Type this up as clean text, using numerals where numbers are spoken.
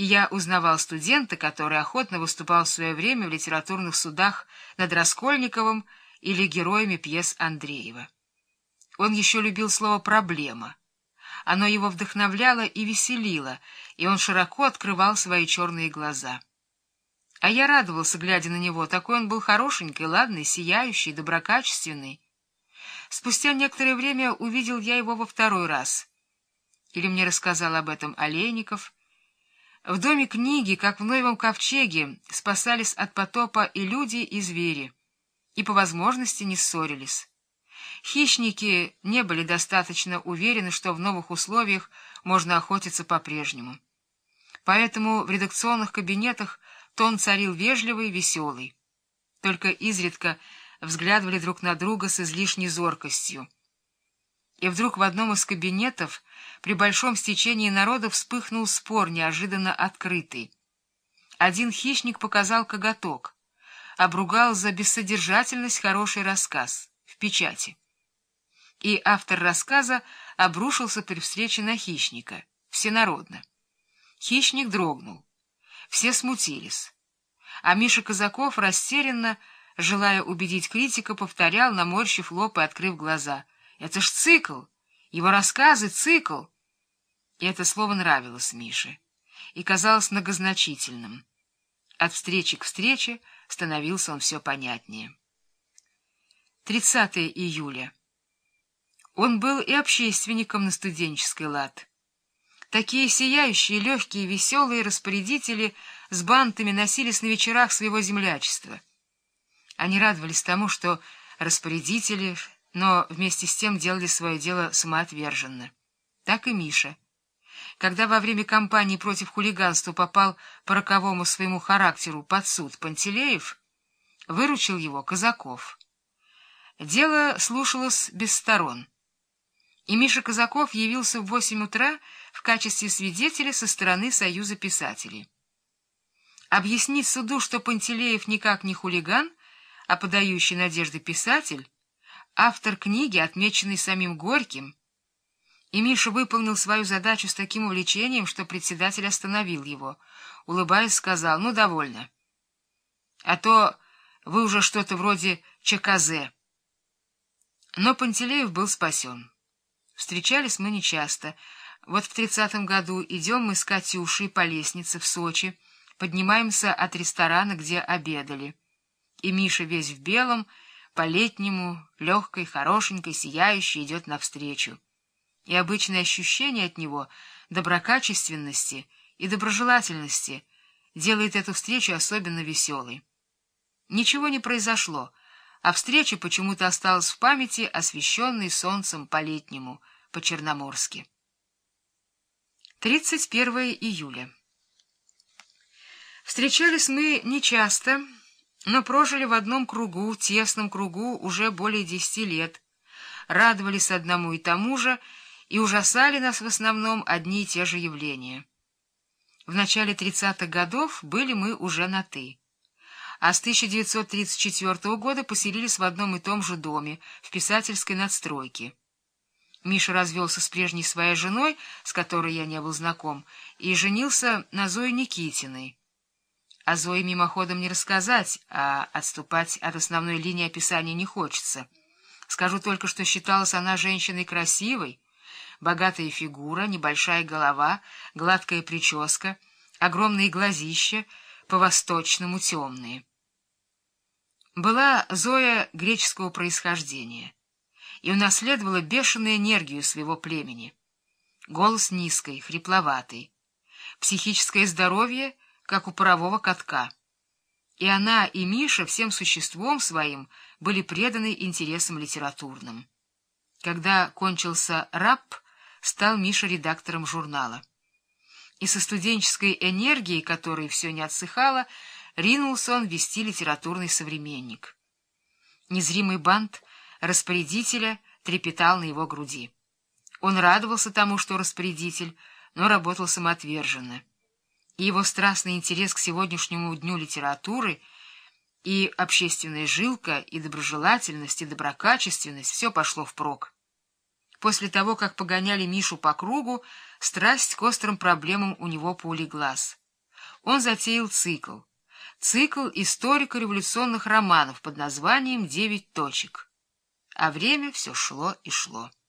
и я узнавал студента, который охотно выступал в свое время в литературных судах над Раскольниковым или героями пьес Андреева. Он еще любил слово «проблема». Оно его вдохновляло и веселило, и он широко открывал свои черные глаза. А я радовался, глядя на него, такой он был хорошенький, ладный, сияющий, доброкачественный. Спустя некоторое время увидел я его во второй раз. Или мне рассказал об этом Олейников. В доме книги, как в Ноевом ковчеге, спасались от потопа и люди, и звери, и по возможности не ссорились. Хищники не были достаточно уверены, что в новых условиях можно охотиться по-прежнему. Поэтому в редакционных кабинетах тон царил вежливый, веселый. Только изредка взглядывали друг на друга с излишней зоркостью. И вдруг в одном из кабинетов при большом стечении народа вспыхнул спор, неожиданно открытый. Один хищник показал коготок, обругал за бессодержательность хороший рассказ в печати. И автор рассказа обрушился при встрече на хищника, всенародно. Хищник дрогнул, все смутились, а Миша Казаков растерянно, желая убедить критика, повторял, наморщив лоб и открыв глаза: «Это ж цикл! Его рассказы — цикл!» И это слово нравилось Мише и казалось многозначительным. От встречи к встрече становился он все понятнее. 30 июля. Он был и общественником на студенческий лад. Такие сияющие, легкие, веселые распорядители с бантами носились на вечерах своего землячества. Они радовались тому, что распорядители, но вместе с тем делали свое дело самоотверженно. Так и Миша. Когда во время кампании против хулиганства попал по роковому своему характеру под суд Пантелеев, выручил его Казаков. Дело слушалось без сторон. И Миша Казаков явился в 8 утра в качестве свидетеля со стороны Союза писателей. Объяснить суду, что Пантелеев никак не хулиган, а подающий надежды писатель, автор книги, отмеченный самим Горьким. И Миша выполнил свою задачу с таким увлечением, что председатель остановил его. Улыбаясь, сказал: «Ну, довольно. А то вы уже что-то вроде ЧКЗ». Но Пантелеев был спасен. Встречались мы нечасто. Вот в 30-м году идем мы с Катюшей по лестнице в Сочи, поднимаемся от ресторана, где обедали. И Миша весь в белом, по-летнему, легкой, хорошенькой, сияющей, идет навстречу. И обычное ощущение от него доброкачественности и доброжелательности делает эту встречу особенно веселой. Ничего не произошло, а встреча почему-то осталась в памяти, освещенной солнцем по-летнему, по-черноморски. 31 июля. Встречались мы нечасто, но прожили в одном кругу, тесном кругу, уже более 10 лет, радовались одному и тому же, и ужасали нас в основном одни и те же явления. В начале 30-х годов были мы уже на «ты», а с 1934 года поселились в одном и том же доме, в писательской надстройке. Миша развелся с прежней своей женой, с которой я не был знаком, и женился на Зое Никитиной. О Зое мимоходом не рассказать, а отступать от основной линии описания не хочется. Скажу только, что считалась она женщиной красивой, богатая фигура, небольшая голова, гладкая прическа, огромные глазища, по-восточному темные. Была Зоя греческого происхождения и унаследовала бешеную энергию своего племени. Голос низкий, хрипловатый, психическое здоровье, как у парового катка. И она, и Миша всем существом своим были преданы интересам литературным. Когда кончился РАП, стал Миша редактором журнала. И со студенческой энергией, которой все не отсыхало, ринулся он вести литературный современник. Незримый бант распорядителя трепетал на его груди. Он радовался тому, что распорядитель, но работал самоотверженно. И его страстный интерес к сегодняшнему дню литературы, и общественная жилка, и доброжелательность, и доброкачественность — все пошло впрок. После того, как погоняли Мишу по кругу, страсть к острым проблемам у него поулеглась. он затеял цикл историко-революционных романов под названием «9 точек». А время все шло и шло.